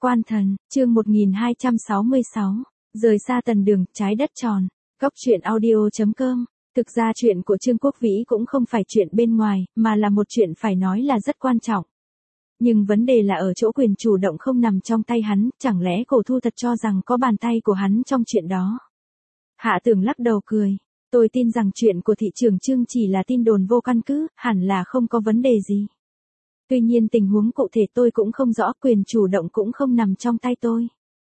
Quan thần, chương 1266, rời xa tần đường, trái đất tròn. Góc truyện audio.com. Thực ra chuyện của Trương Quốc Vĩ cũng không phải chuyện bên ngoài, mà là một chuyện phải nói là rất quan trọng. Nhưng vấn đề là ở chỗ quyền chủ động không nằm trong tay hắn, chẳng lẽ Cổ Thu thật cho rằng có bàn tay của hắn trong chuyện đó. Hạ Tưởng lắc đầu cười. Tôi tin rằng chuyện của thị trường Trương chỉ là tin đồn vô căn cứ, hẳn là không có vấn đề gì. Tuy nhiên tình huống cụ thể tôi cũng không rõ, quyền chủ động cũng không nằm trong tay tôi.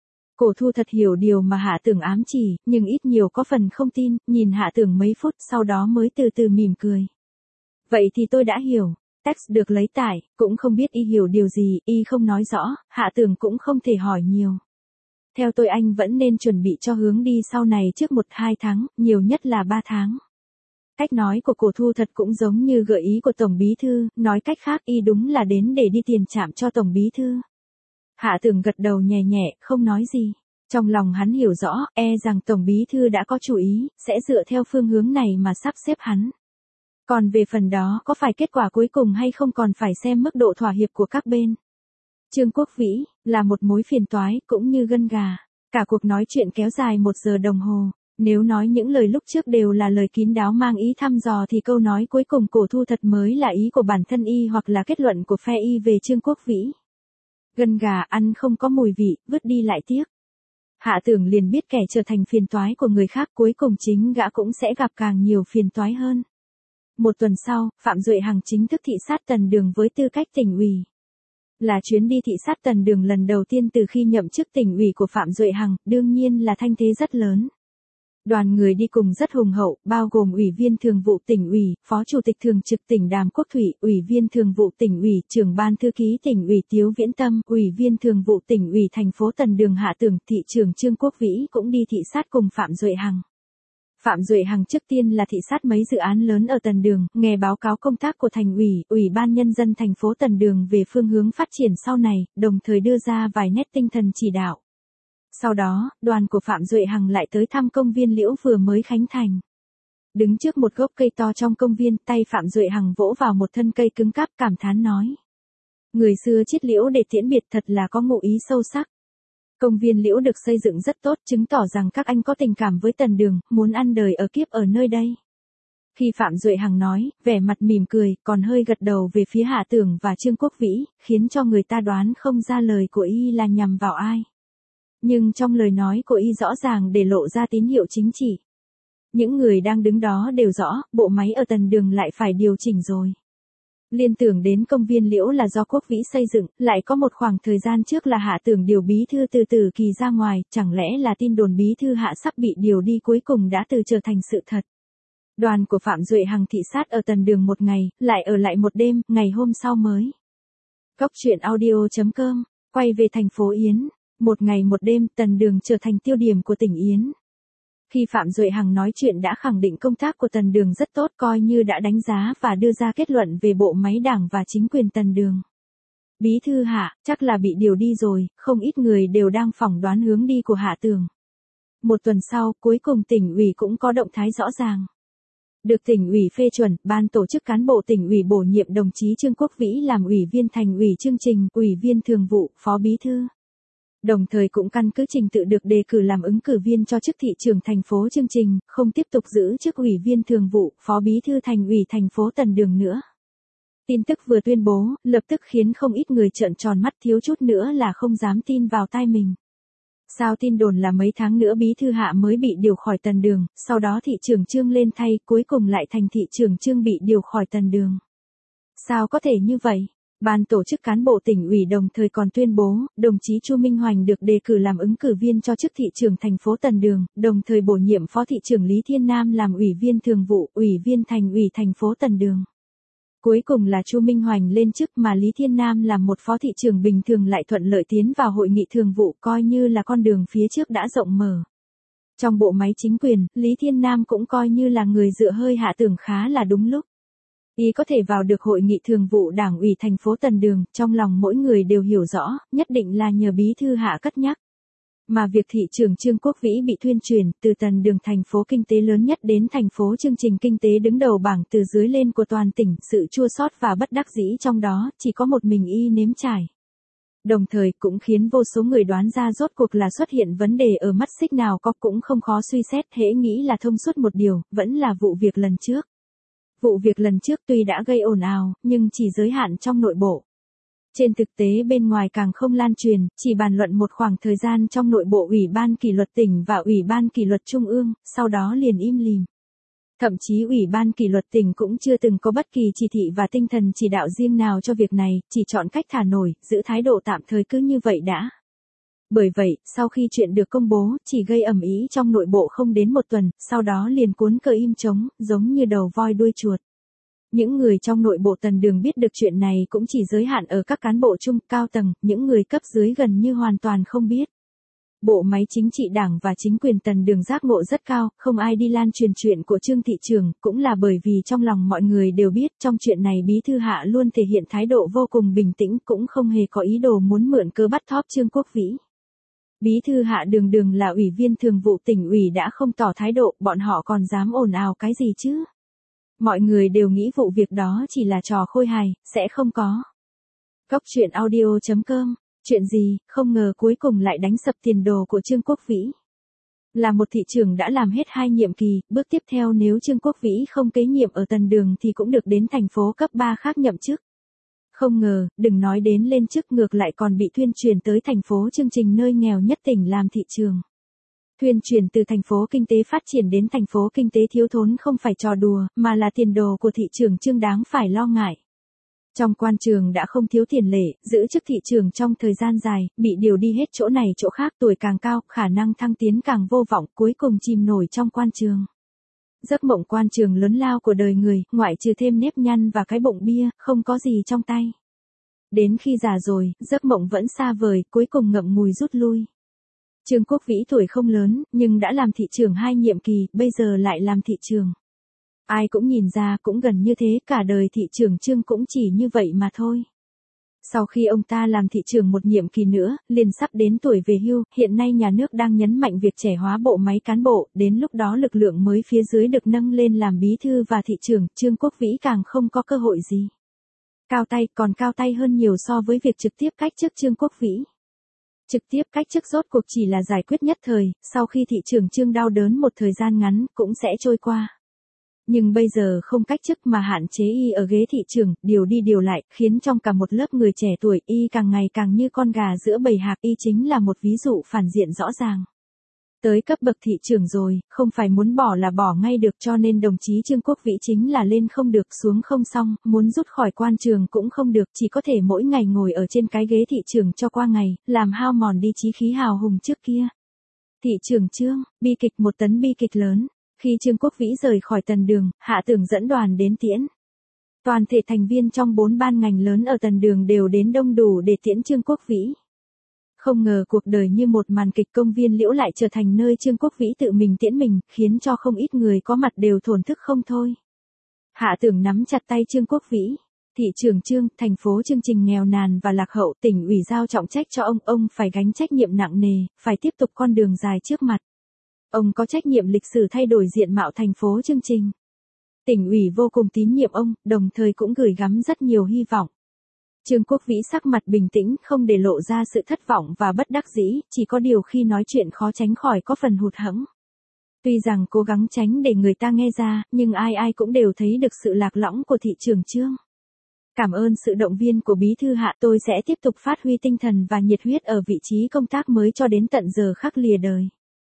Cổ Thu thật hiểu điều mà Hạ Tưởng ám chỉ, nhưng ít nhiều có phần không tin, nhìn Hạ Tưởng mấy phút sau đó mới từ từ mỉm cười. Vậy thì tôi đã hiểu. Text được lấy tải, cũng không biết y hiểu điều gì, y không nói rõ, Hạ Tưởng cũng không thể hỏi nhiều. Theo tôi anh vẫn nên chuẩn bị cho hướng đi sau này trước 1-2 tháng, nhiều nhất là 3 tháng. Cách nói của Cổ Thu thật cũng giống như gợi ý của Tổng Bí Thư, nói cách khác y đúng là đến để đi tiền trạm cho Tổng Bí Thư. Hạ Tưởng gật đầu nhẹ nhẹ, không nói gì. Trong lòng hắn hiểu rõ, rằng Tổng Bí Thư đã có chủ ý, sẽ dựa theo phương hướng này mà sắp xếp hắn. Còn về phần đó có phải kết quả cuối cùng hay không còn phải xem mức độ thỏa hiệp của các bên. Trương Quốc Vĩ, là một mối phiền toái, cũng như gân gà. Cả cuộc nói chuyện kéo dài 1 giờ đồng hồ. Nếu nói những lời lúc trước đều là lời kín đáo mang ý thăm dò thì câu nói cuối cùng Cổ Thu thật mới là ý của bản thân y hoặc là kết luận của phe y về Trương Quốc Vĩ. Gân gà ăn không có mùi vị, vứt đi lại tiếc. Hạ Tưởng liền biết kẻ trở thành phiền toái của người khác cuối cùng chính gã cũng sẽ gặp càng nhiều phiền toái hơn. 1 tuần sau, Phạm Duệ Hằng chính thức thị sát Tần Đường với tư cách tỉnh ủy. Là chuyến đi thị sát Tần Đường lần đầu tiên từ khi nhậm chức tỉnh ủy của Phạm Duệ Hằng, đương nhiên là thanh thế rất lớn. Đoàn người đi cùng rất hùng hậu, bao gồm Ủy viên Thường vụ Tỉnh ủy, Phó Chủ tịch Thường trực Tỉnh Đàm Quốc Thủy, Ủy viên Thường vụ Tỉnh ủy, Trưởng ban Thư ký Tỉnh ủy Tiếu Viễn Tâm, Ủy viên Thường vụ Tỉnh ủy thành phố Tần Đường Hạ Tưởng, thị trưởng Trương Quốc Vĩ cũng đi thị sát cùng Phạm Duệ Hằng. Phạm Duệ Hằng trước tiên là thị sát mấy dự án lớn ở Tần Đường, nghe báo cáo công tác của Thành ủy, Ủy ban Nhân dân thành phố Tần Đường về phương hướng phát triển sau này, đồng thời đưa ra vài nét tinh thần chỉ đạo. Sau đó, đoàn của Phạm Duệ Hằng lại tới thăm công viên liễu vừa mới khánh thành. Đứng trước một gốc cây to trong công viên, tay Phạm Duệ Hằng vỗ vào một thân cây cứng cáp cảm thán nói. Người xưa chiết liễu để tiễn biệt thật là có ngụ ý sâu sắc. Công viên liễu được xây dựng rất tốt, chứng tỏ rằng các anh có tình cảm với Tần Đường, muốn ăn đời ở kiếp ở nơi đây. Khi Phạm Duệ Hằng nói, vẻ mặt mỉm cười, còn hơi gật đầu về phía Hạ Tưởng và Trương Quốc Vĩ, khiến cho người ta đoán không ra lời của y là nhằm vào ai. Nhưng trong lời nói của y rõ ràng để lộ ra tín hiệu chính trị. Những người đang đứng đó đều rõ, bộ máy ở Tần Đường lại phải điều chỉnh rồi. Liên tưởng đến công viên liễu là do Quốc Vĩ xây dựng, lại có một khoảng thời gian trước là Hạ Tưởng điều bí thư từ Tử Kỳ ra ngoài, chẳng lẽ là tin đồn bí thư Hạ sắp bị điều đi cuối cùng đã từ trở thành sự thật. Đoàn của Phạm Duệ Hằng thị sát ở Tần Đường 1 ngày, lại ở lại 1 đêm, ngày hôm sau mới. Góc truyện audio.com, quay về thành phố Yến. 1 ngày 1 đêm, Tần Đường trở thành tiêu điểm của tỉnh Yến. Khi Phạm Duệ Hằng nói chuyện đã khẳng định công tác của Tần Đường rất tốt, coi như đã đánh giá và đưa ra kết luận về bộ máy đảng và chính quyền Tần Đường. Bí thư Hạ, chắc là bị điều đi rồi, không ít người đều đang phỏng đoán hướng đi của Hạ Tưởng. 1 tuần sau, cuối cùng tỉnh ủy cũng có động thái rõ ràng. Được tỉnh ủy phê chuẩn, ban tổ chức cán bộ tỉnh ủy bổ nhiệm đồng chí Trương Quốc Vĩ làm ủy viên thành ủy chương trình, ủy viên thường vụ, phó bí thư. Đồng thời cũng căn cứ trình tự được đề cử làm ứng cử viên cho chức thị trưởng thành phố chương trình, không tiếp tục giữ chức ủy viên thường vụ, phó bí thư thành ủy thành phố Tần Đường nữa. Tin tức vừa tuyên bố, lập tức khiến không ít người trợn tròn mắt, thiếu chút nữa là không dám tin vào tai mình. Sao tin đồn là mấy tháng nữa bí thư Hạ mới bị điều khỏi Tần Đường, sau đó thị trưởng Trương lên thay, cuối cùng lại thành thị trưởng Trương bị điều khỏi Tần Đường. Sao có thể như vậy? Ban tổ chức cán bộ tỉnh ủy đồng thời còn tuyên bố, đồng chí Chu Minh Hoành được đề cử làm ứng cử viên cho chức thị trưởng thành phố Tần Đường, đồng thời bổ nhiệm phó thị trưởng Lý Thiên Nam làm ủy viên thường vụ, ủy viên thành ủy thành phố Tần Đường. Cuối cùng là Chu Minh Hoành lên chức mà Lý Thiên Nam làm một phó thị trưởng bình thường lại thuận lợi tiến vào hội nghị thường vụ, coi như là con đường phía trước đã rộng mở. Trong bộ máy chính quyền, Lý Thiên Nam cũng coi như là người dựa hơi Hạ Tưởng khá là đúng lúc. Y có thể vào được hội nghị thường vụ đảng ủy thành phố Tần Đường, trong lòng mỗi người đều hiểu rõ, nhất định là nhờ bí thư Hạ cất nhắc. Mà việc thị trưởng Trương Quốc Vĩ bị thuyên truyền, từ Tần Đường thành phố kinh tế lớn nhất đến thành phố chương trình kinh tế đứng đầu bảng từ dưới lên của toàn tỉnh, sự chua xót và bất đắc dĩ trong đó, chỉ có một mình y nếm trải. Đồng thời cũng khiến vô số người đoán ra rốt cuộc là xuất hiện vấn đề ở mắt xích nào, có cũng không khó suy xét, hễ nghĩ là thông suốt một điều, vẫn là vụ việc lần trước. Vụ việc lần trước tuy đã gây ồn ào, nhưng chỉ giới hạn trong nội bộ. Trên thực tế bên ngoài càng không lan truyền, chỉ bàn luận một khoảng thời gian trong nội bộ Ủy ban kỷ luật tỉnh và Ủy ban kỷ luật Trung ương, sau đó liền im lìm. Thậm chí Ủy ban kỷ luật tỉnh cũng chưa từng có bất kỳ chỉ thị và tinh thần chỉ đạo riêng nào cho việc này, chỉ chọn cách thả nổi, giữ thái độ tạm thời cứ như vậy đã. Bởi vậy, sau khi chuyện được công bố, chỉ gây ầm ĩ trong nội bộ không đến một tuần, sau đó liền cuốn cờ im trống, giống như đầu voi đuôi chuột. Những người trong nội bộ Tần Đường biết được chuyện này cũng chỉ giới hạn ở các cán bộ trung, cao tầng, những người cấp dưới gần như hoàn toàn không biết. Bộ máy chính trị đảng và chính quyền Tần Đường giác ngộ rất cao, không ai đi lan truyền chuyện của Trương thị trường, cũng là bởi vì trong lòng mọi người đều biết trong chuyện này Bí thư Hạ luôn thể hiện thái độ vô cùng bình tĩnh, cũng không hề có ý đồ muốn mượn cớ bắt thóp Trương Quốc Vĩ. Bí thư Hạ đường đường là ủy viên thường vụ tỉnh ủy đã không tỏ thái độ, bọn họ còn dám ồn ào cái gì chứ? Mọi người đều nghĩ vụ việc đó chỉ là trò khôi hài, sẽ không có. Cốc truyện audio.com. Chuyện gì, không ngờ cuối cùng lại đánh sập tiền đồ của Trương Quốc Vĩ. Là một thị trưởng đã làm hết 2 nhiệm kỳ, bước tiếp theo nếu Trương Quốc Vĩ không kế nhiệm ở Tần Đường thì cũng được đến thành phố cấp 3 khác nhậm chức. Không ngờ, đừng nói đến lên chức, ngược lại còn bị thuyên truyền tới thành phố chương trình nơi nghèo nhất tỉnh làm thị trường. Thuyên truyền từ thành phố kinh tế phát triển đến thành phố kinh tế thiếu thốn không phải trò đùa, mà là tiền đồ của thị trường Trương đáng phải lo ngại. Trong quan trường đã không thiếu tiền lệ, giữ chức thị trường trong thời gian dài, bị điều đi hết chỗ này chỗ khác, tuổi càng cao, khả năng thăng tiến càng vô vọng, cuối cùng chìm nổi trong quan trường. Giấc mộng quan trường lớn lao của đời người, ngoại trừ thêm nếp nhăn và cái bụng bia, không có gì trong tay. Đến khi già rồi, giấc mộng vẫn xa vời, cuối cùng ngậm ngùi rút lui. Trương Quốc Vĩ tuổi không lớn, nhưng đã làm thị trưởng 2 nhiệm kỳ, bây giờ lại làm thị trường. Ai cũng nhìn ra, cũng gần như thế, cả đời thị trưởng Trương cũng chỉ như vậy mà thôi. Sau khi ông ta làm thị trưởng 1 nhiệm kỳ nữa, liền sắp đến tuổi về hưu, hiện nay nhà nước đang nhấn mạnh việc trẻ hóa bộ máy cán bộ, đến lúc đó lực lượng mới phía dưới được nâng lên làm bí thư và thị trưởng, Trương Quốc Vĩ càng không có cơ hội gì. Cao tay, còn cao tay hơn nhiều so với việc trực tiếp cách chức Trương Quốc Vĩ. Trực tiếp cách chức rốt cuộc chỉ là giải quyết nhất thời, sau khi thị trưởng Trương đau đớn một thời gian ngắn, cũng sẽ trôi qua. Nhưng bây giờ không cách chức mà hạn chế y ở ghế thị trưởng, điều đi điều lại, khiến trong cả một lớp người trẻ tuổi y càng ngày càng như con gà giữa bầy hạc, y chính là một ví dụ phản diện rõ ràng. Tới cấp bậc thị trưởng rồi, không phải muốn bỏ là bỏ ngay được, cho nên đồng chí Trương Quốc Vĩ chính là lên không được xuống không xong, muốn rút khỏi quan trường cũng không được, chỉ có thể mỗi ngày ngồi ở trên cái ghế thị trưởng cho qua ngày, làm hao mòn đi chí khí hào hùng trước kia. Thị trưởng Trương, bi kịch, một tấn bi kịch lớn. Khi Trương Quốc Vĩ rời khỏi Tần Đường, Hạ Tưởng dẫn đoàn đến tiễn. Toàn thể thành viên trong 4 ban ngành lớn ở Tần Đường đều đến đông đủ để tiễn Trương Quốc Vĩ. Không ngờ cuộc đời như một màn kịch, công viên Liễu lại trở thành nơi Trương Quốc Vĩ tự mình tiễn mình, khiến cho không ít người có mặt đều thổn thức không thôi. Hạ Tưởng nắm chặt tay Trương Quốc Vĩ. Thị trưởng Trương, thành phố chương trình nghèo nàn và lạc hậu, tỉnh ủy giao trọng trách cho ông phải gánh trách nhiệm nặng nề, phải tiếp tục con đường dài trước mặt. Ông có trách nhiệm lịch sử thay đổi diện mạo thành phố chương trình. Tỉnh ủy vô cùng tín nhiệm ông, đồng thời cũng gửi gắm rất nhiều hy vọng. Trương Quốc Vĩ sắc mặt bình tĩnh, không để lộ ra sự thất vọng và bất đắc dĩ, chỉ có điều khi nói chuyện khó tránh khỏi có phần hụt hẫng. Tuy rằng cố gắng tránh để người ta nghe ra, nhưng ai ai cũng đều thấy được sự lạc lõng của thị trưởng Trương. Cảm ơn sự động viên của Bí thư Hạ, tôi sẽ tiếp tục phát huy tinh thần và nhiệt huyết ở vị trí công tác mới cho đến tận giờ khắc lìa đời.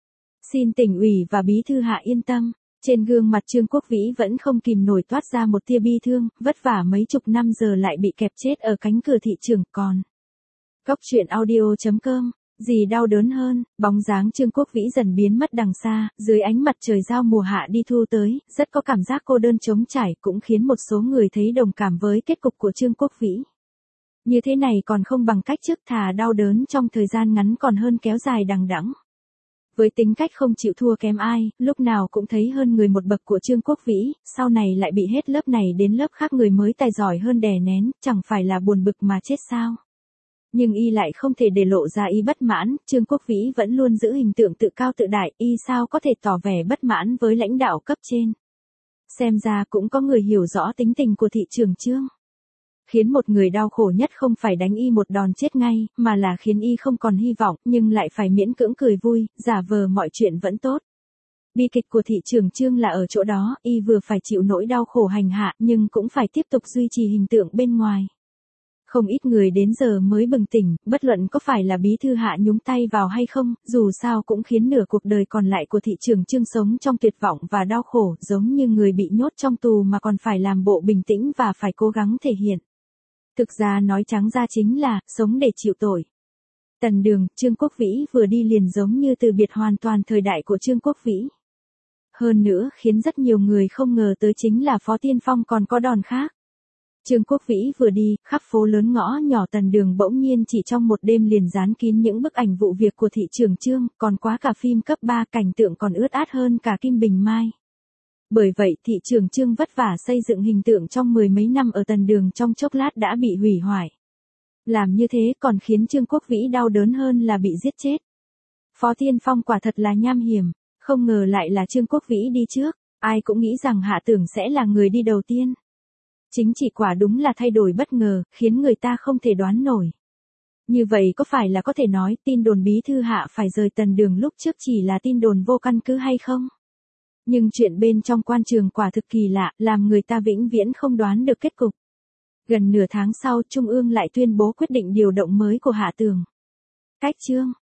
Xin tỉnh ủy và Bí thư Hạ yên tâm. Trên gương mặt Trương Quốc Vĩ vẫn không kìm nổi toát ra một tia bi thương, vất vả mấy chục năm giờ lại bị kẹp chết ở cánh cửa thị trường. Còn Cốc truyện audio.com, gì đau đớn hơn, bóng dáng Trương Quốc Vĩ dần biến mất đằng xa, dưới ánh mặt trời giao mùa hạ đi thu tới, rất có cảm giác cô đơn trống trải, cũng khiến một số người thấy đồng cảm với kết cục của Trương Quốc Vĩ. Như thế này còn không bằng cách trước, thà đau đớn trong thời gian ngắn còn hơn kéo dài đằng đẵng. Với tính cách không chịu thua kém ai, lúc nào cũng thấy hơn người một bậc của Trương Quốc Vĩ, sau này lại bị hết lớp này đến lớp khác người mới tài giỏi hơn đè nén, chẳng phải là buồn bực mà chết sao. Nhưng y lại không thể để lộ ra y bất mãn, Trương Quốc Vĩ vẫn luôn giữ hình tượng tự cao tự đại, y sao có thể tỏ vẻ bất mãn với lãnh đạo cấp trên. Xem ra cũng có người hiểu rõ tính tình của thị trưởng Trương. Khiến một người đau khổ nhất không phải đánh y một đòn chết ngay, mà là khiến y không còn hy vọng, nhưng lại phải miễn cưỡng cười vui, giả vờ mọi chuyện vẫn tốt. Bi kịch của thị trường Trương là ở chỗ đó, y vừa phải chịu nỗi đau khổ hành hạ, nhưng cũng phải tiếp tục duy trì hình tượng bên ngoài. Không ít người đến giờ mới bừng tỉnh, bất luận có phải là bí thư Hạ nhúng tay vào hay không, dù sao cũng khiến nửa cuộc đời còn lại của thị trường Trương sống trong tuyệt vọng và đau khổ, giống như người bị nhốt trong tù mà còn phải làm bộ bình tĩnh và phải cố gắng thể hiện. Thực ra nói trắng ra chính là, sống để chịu tội. Tần Đường, Trương Quốc Vĩ vừa đi liền giống như từ biệt hoàn toàn thời đại của Trương Quốc Vĩ. Hơn nữa, khiến rất nhiều người không ngờ tới chính là Phó Tiên Phong còn có đòn khác. Trương Quốc Vĩ vừa đi, khắp phố lớn ngõ nhỏ Tần Đường bỗng nhiên chỉ trong một đêm liền dán kín những bức ảnh vụ việc của thị trường Trương, còn quá cả phim cấp 3, cảnh tượng còn ướt át hơn cả Kim Bình Mai. Bởi vậy thị trường Trương vất vả xây dựng hình tượng trong mười mấy năm ở Tần Đường trong chốc lát đã bị hủy hoại. Làm như thế còn khiến Trương Quốc Vĩ đau đớn hơn là bị giết chết. Phó Tiên Phong quả thật là nham hiểm, không ngờ lại là Trương Quốc Vĩ đi trước, ai cũng nghĩ rằng Hạ Tưởng sẽ là người đi đầu tiên. Chính trị quả đúng là thay đổi bất ngờ, khiến người ta không thể đoán nổi. Như vậy có phải là có thể nói tin đồn bí thư Hạ phải rời Tần Đường lúc trước chỉ là tin đồn vô căn cứ hay không? Nhưng chuyện bên trong quan trường quả thực kỳ lạ, làm người ta vĩnh viễn không đoán được kết cục. Gần nửa tháng sau, Trung ương lại tuyên bố quyết định điều động mới của Hạ Tưởng. Cách Trương